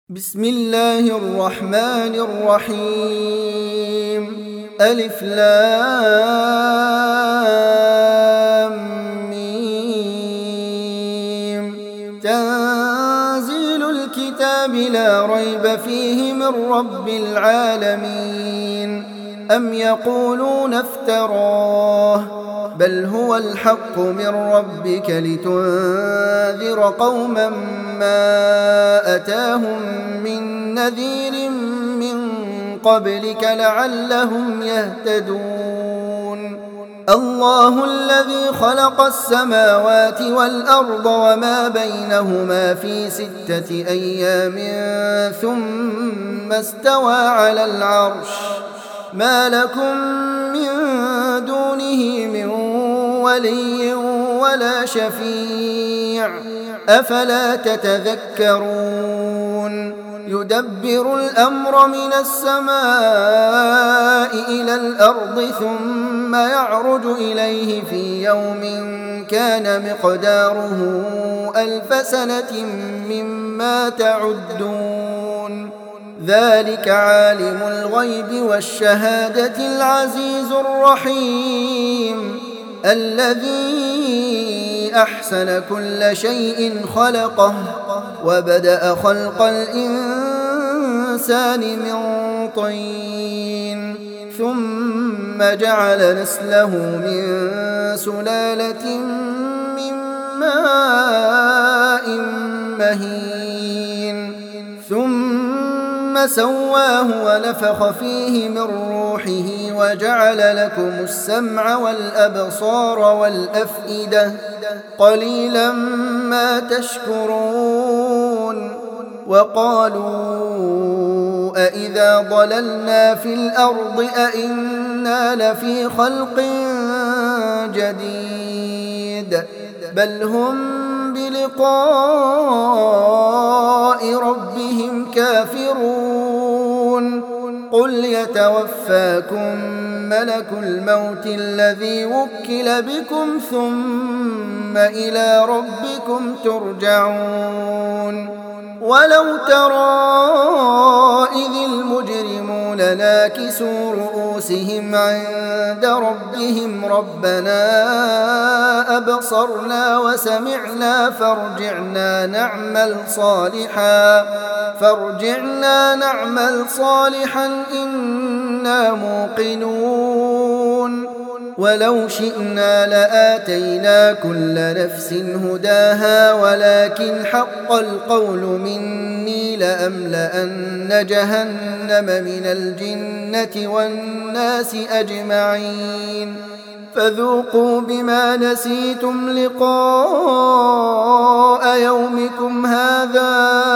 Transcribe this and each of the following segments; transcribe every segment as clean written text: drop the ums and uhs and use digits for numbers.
بسم الله الرحمن الرحيم. ألف لام ميم. تنزيل الكتاب لا ريب فيه من رب العالمين. أم يقولون افتراه بل هو الحق من ربك لتنذر قوما ما أتاهم من نذير من قبلك لعلهم يهتدون. الله الذي خلق السماوات والأرض وما بينهما في 6 أيام ثم استوى على العرش. ما لكم من دونه من ولي ولا شفيع أفلا تتذكرون. يدبر الأمر من السماء إلى الأرض ثم يعرج إليه في يوم كان مقداره 1000 سنة مما تعدون. ذلك عالم الغيب والشهادة العزيز الرحيم الذي أحسن كل شيء خلقه وبدأ خلق الإنسان من طين ثم جعل نسله من سلالة من ماء مهين ثم سواه ونفخ فيه من روحه وجعل لكم السمع والأبصار والأفئدة قليلا ما تشكرون. وقالوا أإذا ضللنا في الأرض أإنا لفي خلق جديد بل هم بلقاء ربهم كافرون. قل يتوفاكم ملك الموت الذي وكل بكم ثم إلى ربكم ترجعون. ولو ترى إذ المجرمون ناكسوا رؤوسهم عند ربهم ربنا أبصرنا وسمعنا فارجعنا نعمل صالحا إنا موقنون. ولو شئنا لآتينا كل نفس هداها ولكن حق القول مني لأملأن جهنم من الجنة والناس أجمعين. فذوقوا بما نسيتم لقاء يومكم هذا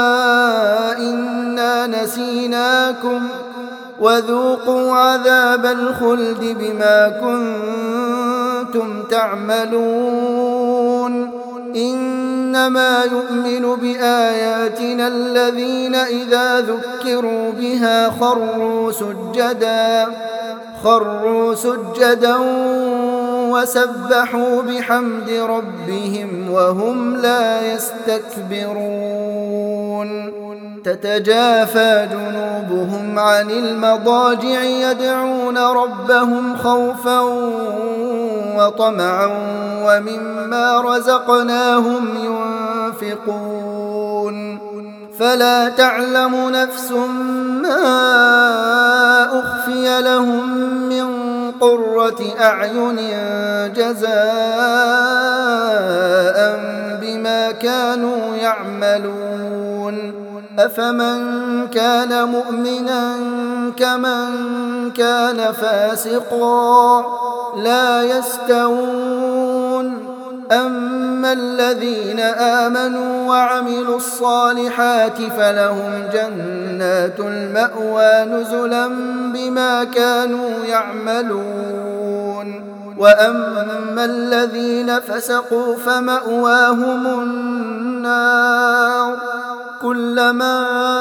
إنا نسيناكم وذوقوا عذاب الخلد بما كنتم تعملون. إنما يؤمن بآياتنا الذين إذا ذكروا بها خروا سجدا وسبحوا بحمد ربهم وهم لا يستكبرون. تتجافى جنوبهم عن المضاجع يدعون ربهم خوفا وطمعا ومما رزقناهم ينفقون. فلا تعلم نفس ما أخفي لهم من قرة أعين جزاء بما كانوا يعملون. أفمن كان مؤمنا كمن كان فاسقا لا يستوون. أما الذين آمنوا وعملوا الصالحات فلهم جنات المأوى نزلا بما كانوا يعملون. وأما الذين فسقوا فمأواهم النار كلما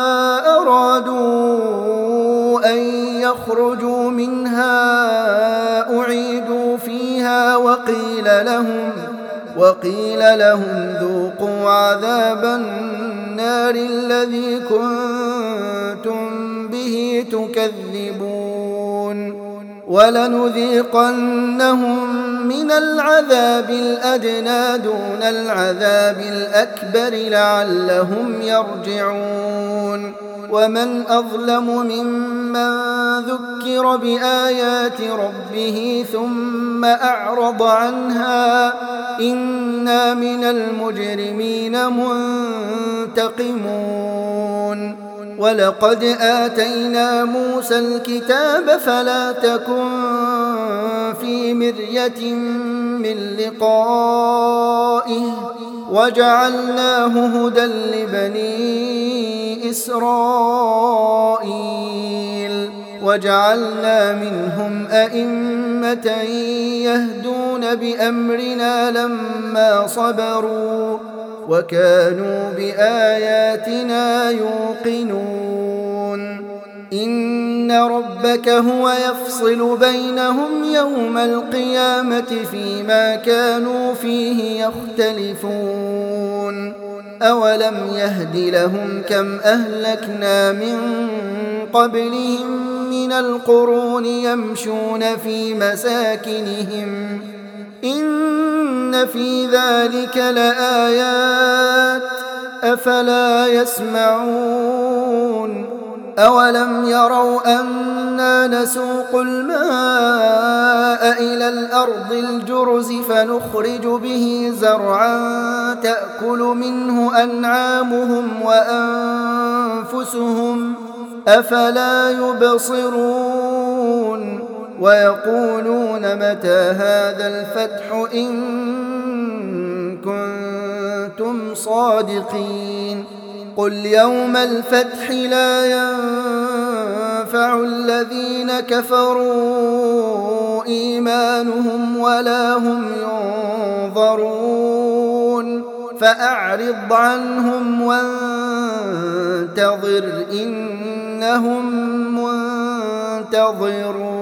أرادوا أن يخرجوا منها أعيدوا فيها وقيل لهم ذوقوا عذاب النار النار الذي كنتم به تكذبون ولنذيقنهم من العذاب الأدنى دون العذاب الأكبر لعلهم يرجعون ومن أظلم ممن ذكر بآيات ربه ثم أعرض عنها إنا من المجرمين منتقمون ولقد آتينا موسى الكتاب فلا تكن في مرية من لقائه وجعلناه هدى لبني إسرائيل وجعلنا منهم أئمة يهدون بأمرنا لما صبروا وكانوا بآياتنا يوقنون إن ربك هو يفصل بينهم يوم القيامة فيما كانوا فيه يختلفون أولم يهد لهم كم أهلكنا من قبلهم من القرون يمشون في مساكنهم إن في ذلك لآيات أفلا يسمعون أولم يروا أنا نسوق الماء إلى الأرض الجرز فنخرج به زرعا تأكل منه أنعامهم وأنفسهم أفلا يبصرون ويقولون متى هذا الفتح إن كنتم صادقين قل يوم الفتح لا ينفع الذين كفروا إيمانهم ولا هم ينظرون فأعرض عنهم وانتظر إنهم منتظرون